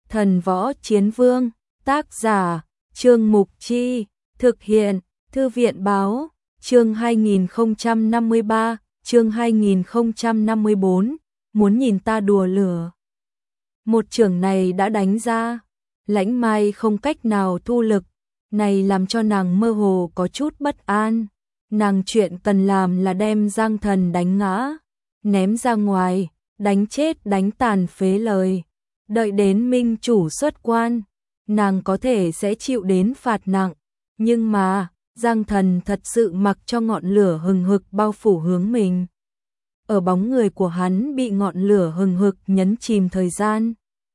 Thần Võ Chiến Vương, tác giả, Trương Mục Chi, thực hiện, Thư viện Báo, chương 2053, chương 2054, muốn nhìn ta đùa lửa. Một chưởng này đã đánh ra, Lãnh Mai không cách nào thu lực, này làm cho nàng mơ hồ có chút bất an. Nàng chuyện cần làm là đem Giang Thần đánh ngã, ném ra ngoài, đánh chết đánh tàn phế lời. Đợi đến minh chủ xuất quan, nàng có thể sẽ chịu đến phạt nặng. Nhưng mà, Giang Thần thật sự mặc cho ngọn lửa hừng hực bao phủ hướng mình. Ở bóng người của hắn bị ngọn lửa hừng hực nhấn chìm thời gian.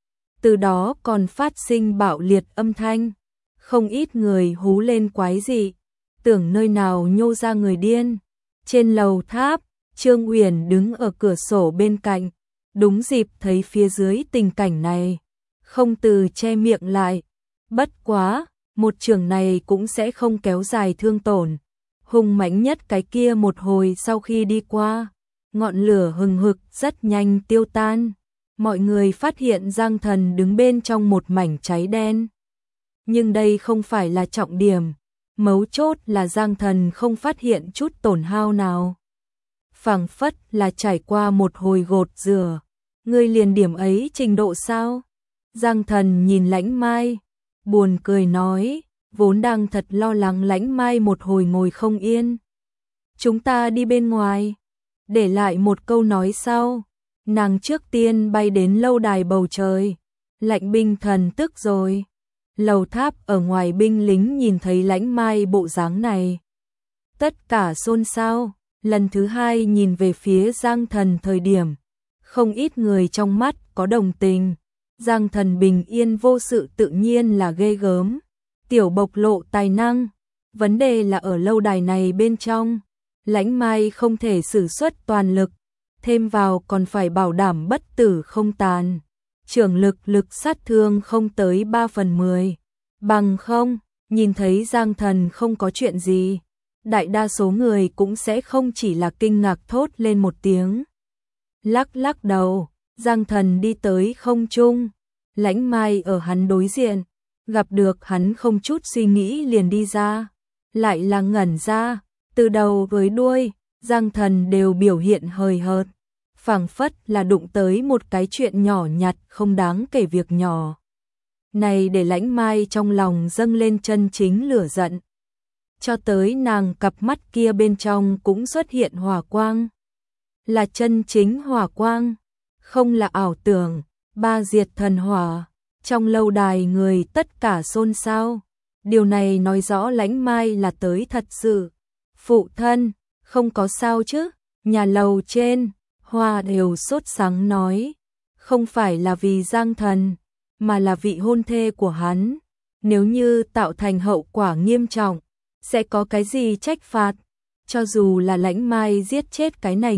Từ đó còn phát sinh bạo liệt âm thanh. Không ít người hú lên quái dị, tưởng nơi nào nhô ra người điên. Trên lầu tháp, Trương Uyển đứng ở cửa sổ bên cạnh, đúng dịp thấy phía dưới tình cảnh này, không từ che miệng lại. Bất quá, một chưởng này cũng sẽ không kéo dài thương tổn. Hung mãnh nhất cái kia một hồi sau khi đi qua, ngọn lửa hừng hực rất nhanh tiêu tan. Mọi người phát hiện Giang Thần đứng bên trong một mảnh cháy đen. Nhưng đây không phải là trọng điểm, mấu chốt là Giang Thần không phát hiện chút tổn hao nào. Phảng phất là trải qua một hồi gột rửa. Ngươi liền điểm ấy trình độ sao? Giang Thần nhìn Lãnh Mai, buồn cười nói, vốn đang thật lo lắng Lãnh Mai một hồi ngồi không yên. Chúng ta đi bên ngoài, để lại một câu nói sau. Nàng trước tiên bay đến lâu đài bầu trời, Lạnh binh thần tức rồi. Lầu tháp ở ngoài binh lính nhìn thấy Lãnh Mai bộ dáng này, tất cả xôn xao. Lần thứ hai nhìn về phía Giang Thần thời điểm, không ít người trong mắt có đồng tình. Giang Thần bình yên vô sự tự nhiên là ghê gớm, tiểu bộc lộ tài năng. Vấn đề là ở lâu đài này bên trong, Lãnh Mai không thể sử xuất toàn lực, thêm vào còn phải bảo đảm bất tử không tàn. Trưởng lực sát thương không tới 3/10. Bằng không, nhìn thấy Giang Thần không có chuyện gì, đại đa số người cũng sẽ không chỉ là kinh ngạc thốt lên một tiếng. Lắc đầu, Giang Thần đi tới không trung, Lãnh Mai ở hắn đối diện, gặp được hắn không chút suy nghĩ liền đi ra, lại là ngẩn ra, từ đầu với đuôi, Giang Thần đều biểu hiện hời hợt, phảng phất là đụng tới một cái chuyện nhỏ nhặt không đáng kể việc nhỏ. Này để Lãnh Mai trong lòng dâng lên chân chính lửa giận. Cho tới nàng cặp mắt kia bên trong cũng xuất hiện hỏa quang. Là chân chính hỏa quang, không là ảo tưởng. Ba diệt thần hỏa, trong lâu đài người tất cả xôn xao. Điều này nói rõ Lãnh Mai là tới thật sự. Phụ thân, không có sao chứ? Nhà lầu trên, Hoa đều sốt sắng nói, không phải là vì Giang Thần, mà là vị hôn thê của hắn. Nếu như tạo thành hậu quả nghiêm trọng, sẽ có cái gì trách phạt? Cho dù là Lãnh Mai giết chết cái này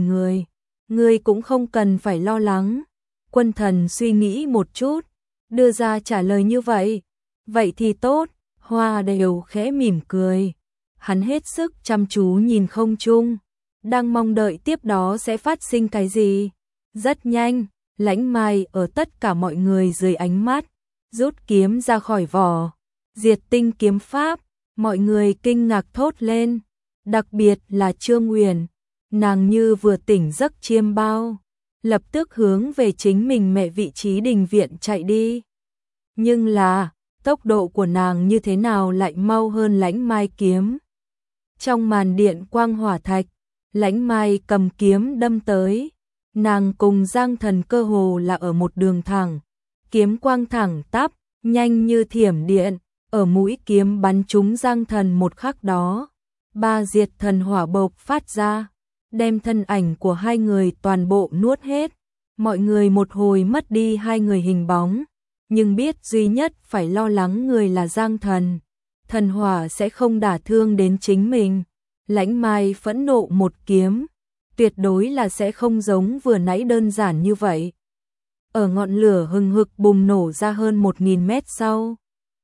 người cũng không cần phải lo lắng. Quân Thần suy nghĩ một chút, đưa ra trả lời như vậy. Vậy thì tốt, Hoa đều khẽ mỉm cười. Hắn hết sức chăm chú nhìn không trung, đang mong đợi tiếp đó sẽ phát sinh cái gì. Rất nhanh, Lãnh Mai ở tất cả mọi người dưới ánh mắt, rút kiếm ra khỏi vỏ. Diệt tinh kiếm pháp, mọi người kinh ngạc thốt lên. Đặc biệt là Trương Uyển, nàng như vừa tỉnh giấc chiêm bao, lập tức hướng về chính mình mẹ vị trí đình viện chạy đi. Nhưng là, tốc độ của nàng như thế nào lại mau hơn Lãnh Mai kiếm. Trong màn điện quang hỏa thạch, Lãnh Mai cầm kiếm đâm tới. Nàng cùng Giang Thần cơ hồ là ở một đường thẳng, kiếm quang thẳng tắp, nhanh như thiểm điện, ở mũi kiếm bắn trúng Giang Thần một khắc đó. Ba diệt thần hỏa bộc phát ra, đem thân ảnh của hai người toàn bộ nuốt hết. Mọi người một hồi mất đi hai người hình bóng, nhưng biết duy nhất phải lo lắng người là Giang Thần. Thần hỏa sẽ không đả thương đến chính mình. Lãnh Mai phẫn nộ một kiếm, tuyệt đối là sẽ không giống vừa nãy đơn giản như vậy. Ở ngọn lửa hừng hực bùng nổ ra hơn 1000 mét sau,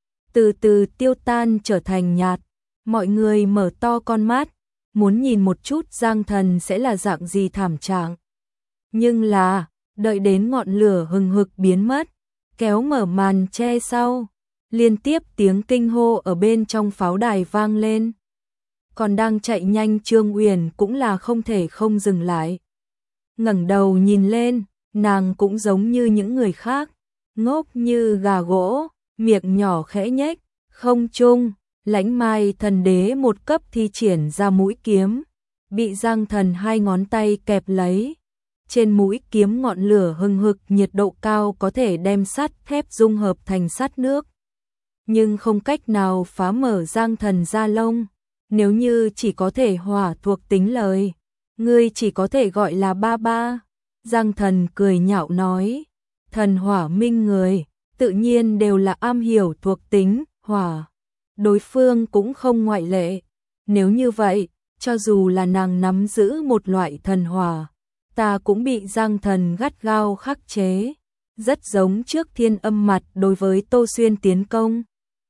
từ từ tiêu tan trở thành nhạt. Mọi người mở to con mắt, muốn nhìn một chút Giang Thần sẽ là dạng gì thảm trạng. Nhưng là, đợi đến ngọn lửa hừng hực biến mất, kéo mở màn che sau, liên tiếp tiếng kinh hô ở bên trong pháo đài vang lên. Còn đang chạy nhanh Trương Uyển cũng là không thể không dừng lại. Ngẩng đầu nhìn lên, nàng cũng giống như những người khác, ngốc như gà gỗ, miệng nhỏ khẽ nhếch, không trung, Lãnh Mai thần đế một cấp thi triển ra mũi kiếm, bị Giang Thần hai ngón tay kẹp lấy. Trên mũi kiếm ngọn lửa hừng hực, nhiệt độ cao có thể đem sắt thép dung hợp thành sắt nước, nhưng không cách nào phá mở Giang Thần da lông. Nếu như chỉ có thể hỏa thuộc tính lời, ngươi chỉ có thể gọi là ba ba. Giang Thần cười nhạo nói, thần hỏa minh người, tự nhiên đều là am hiểu thuộc tính hỏa. Đối phương cũng không ngoại lệ. Nếu như vậy, cho dù là nàng nắm giữ một loại thần hỏa, ta cũng bị Giang Thần gắt gao khắc chế. Rất giống trước Thiên Âm mặt đối với Tô Xuyên tiến công.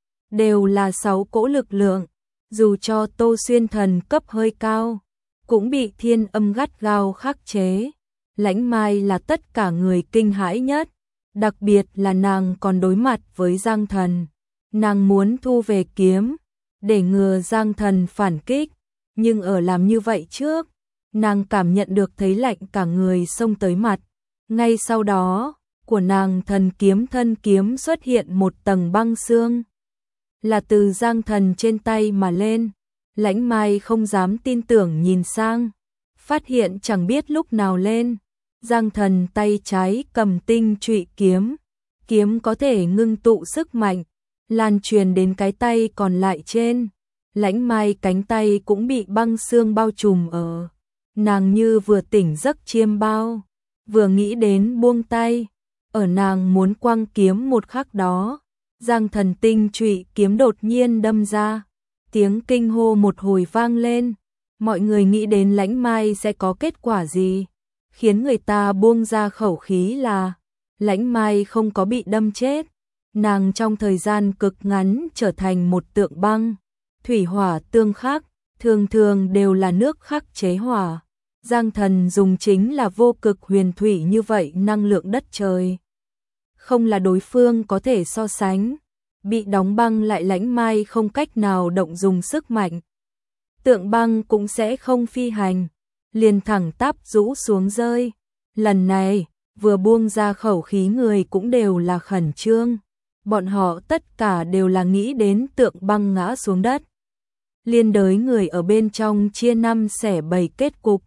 Đều là 6 cỗ lực lượng, dù cho Tô Xuyên thần cấp hơi cao, cũng bị Thiên Âm gắt gao khắc chế. Lãnh Mai là tất cả người kinh hãi nhất, đặc biệt là nàng còn đối mặt với Giang Thần. Nàng muốn thu về kiếm, để ngừa Giang Thần phản kích, nhưng ở làm như vậy trước, nàng cảm nhận được thấy lạnh cả người xông tới mặt. Ngay sau đó, của nàng thần kiếm thân kiếm xuất hiện một tầng băng xương, là từ Giang Thần trên tay mà lên. Lãnh Mai không dám tin tưởng nhìn sang, phát hiện chẳng biết lúc nào lên. Giang Thần tay trái cầm tinh trụy kiếm, kiếm có thể ngưng tụ sức mạnh, lan truyền đến cái tay còn lại trên. Lãnh Mai cánh tay cũng bị băng xương bao trùm ở. Nàng như vừa tỉnh giấc chiêm bao, vừa nghĩ đến buông tay. Ở nàng muốn quăng kiếm một khắc đó, Giang Thần tinh trụy kiếm đột nhiên đâm ra. Tiếng kinh hô một hồi vang lên. Mọi người nghĩ đến Lãnh Mai sẽ có kết quả gì, khiến người ta buông ra khẩu khí là Lãnh Mai không có bị đâm chết. Nàng trong thời gian cực ngắn trở thành một tượng băng. Thủy hỏa tương khắc, thường thường đều là nước khắc chế hỏa. Giang Thần dùng chính là vô cực huyền thủy, như vậy năng lượng đất trời không là đối phương có thể so sánh. Bị đóng băng lại, Lãnh Mai không cách nào động dùng sức mạnh. Tượng băng cũng sẽ không phi hành, liền thẳng tắp rũ xuống rơi. Lần này, vừa buông ra khẩu khí người cũng đều là khẩn trương. Bọn họ tất cả đều là nghĩ đến tượng băng ngã xuống đất, liên đới người ở bên trong chia năm xẻ bảy kết cục.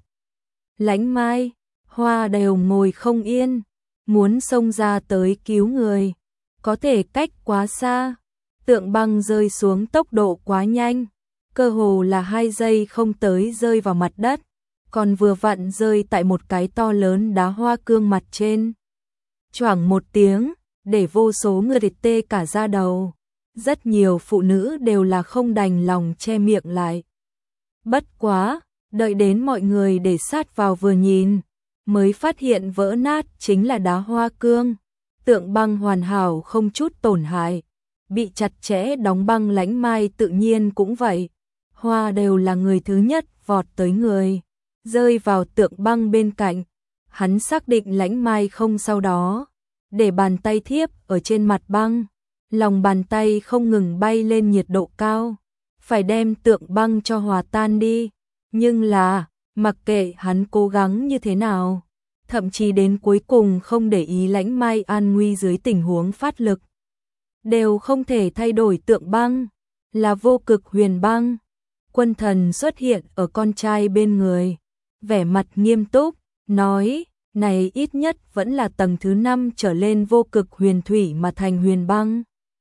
Lãnh Mai, Hoa đều ngồi không yên, muốn xông ra tới cứu người, có thể cách quá xa. Tượng băng rơi xuống tốc độ quá nhanh, cơ hồ là 2 giây không tới rơi vào mặt đất, còn vừa vặn rơi tại một cái to lớn đá hoa cương mặt trên. Choảng một tiếng, để vô số người tê cả da đầu. Rất nhiều phụ nữ đều là không đành lòng che miệng lại. Bất quá, đợi đến mọi người để sát vào vừa nhìn, mới phát hiện vỡ nát chính là đá hoa cương. Tượng băng hoàn hảo không chút tổn hại, bị chặt chẽ đóng băng. Lãnh Mai tự nhiên cũng vậy. Hoa đều là người thứ nhất vọt tới người, rơi vào tượng băng bên cạnh. Hắn xác định Lãnh Mai không sau đó, để bàn tay thiếp ở trên mặt băng, lòng bàn tay không ngừng bay lên nhiệt độ cao, phải đem tượng băng cho hòa tan đi. Nhưng là, mặc kệ hắn cố gắng như thế nào, thậm chí đến cuối cùng không để ý Lãnh Mai an nguy dưới tình huống phát lực, đều không thể thay đổi tượng băng, là vô cực huyền băng. Quân Thần xuất hiện ở con trai bên người, vẻ mặt nghiêm túc, nói, này ít nhất vẫn là tầng thứ 5 trở lên vô cực huyền thủy mà thành huyền băng.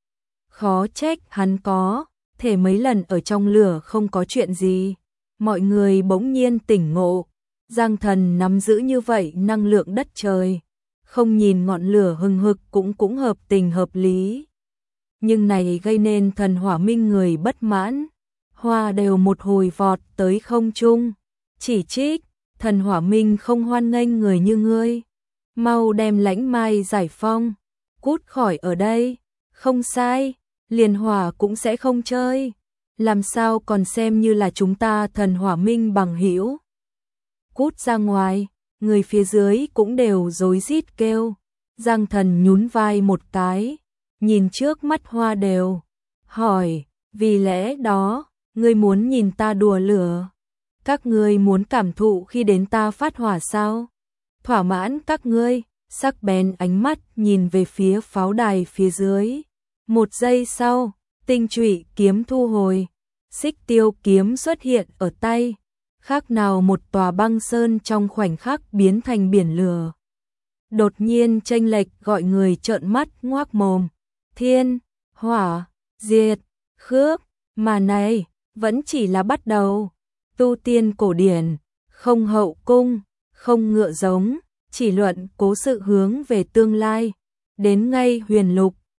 Khó trách hắn có thể mấy lần ở trong lửa không có chuyện gì. Mọi người bỗng nhiên tỉnh ngộ, Giang Thần nắm giữ như vậy năng lượng đất trời, không nhìn ngọn lửa hừng hực cũng hợp tình hợp lý. Nhưng này gây nên thần hỏa minh người bất mãn. Hoa đều một hồi vọt tới không trung, chỉ trích, thần hỏa minh không hoan nghênh người như ngươi, mau đem Lãnh Mai giải phong, cút khỏi ở đây. Không sai, liền hỏa cũng sẽ không chơi, làm sao còn xem như là chúng ta thần hỏa minh bằng hữu. Cút ra ngoài. Người phía dưới cũng đều rối rít kêu. Giang Thần nhún vai một cái, nhìn trước mắt hoa đều, hỏi, vì lẽ đó, ngươi muốn nhìn ta đùa lửa? Các ngươi muốn cảm thụ khi đến ta phát hỏa sao? Thỏa mãn các ngươi, sắc bén ánh mắt nhìn về phía pháo đài phía dưới. Một giây sau, tinh trụy kiếm thu hồi, xích tiêu kiếm xuất hiện ở tay, khác nào một tòa băng sơn trong khoảnh khắc biến thành biển lửa. Đột nhiên chênh lệch gọi người trợn mắt ngoác mồm. Thiên, hỏa, diệt, khước, mà này vẫn chỉ là bắt đầu. Tu tiên cổ điển, không hậu cung, không ngựa giống, chỉ luận cố sự hướng về tương lai. Đến ngay huyền lục,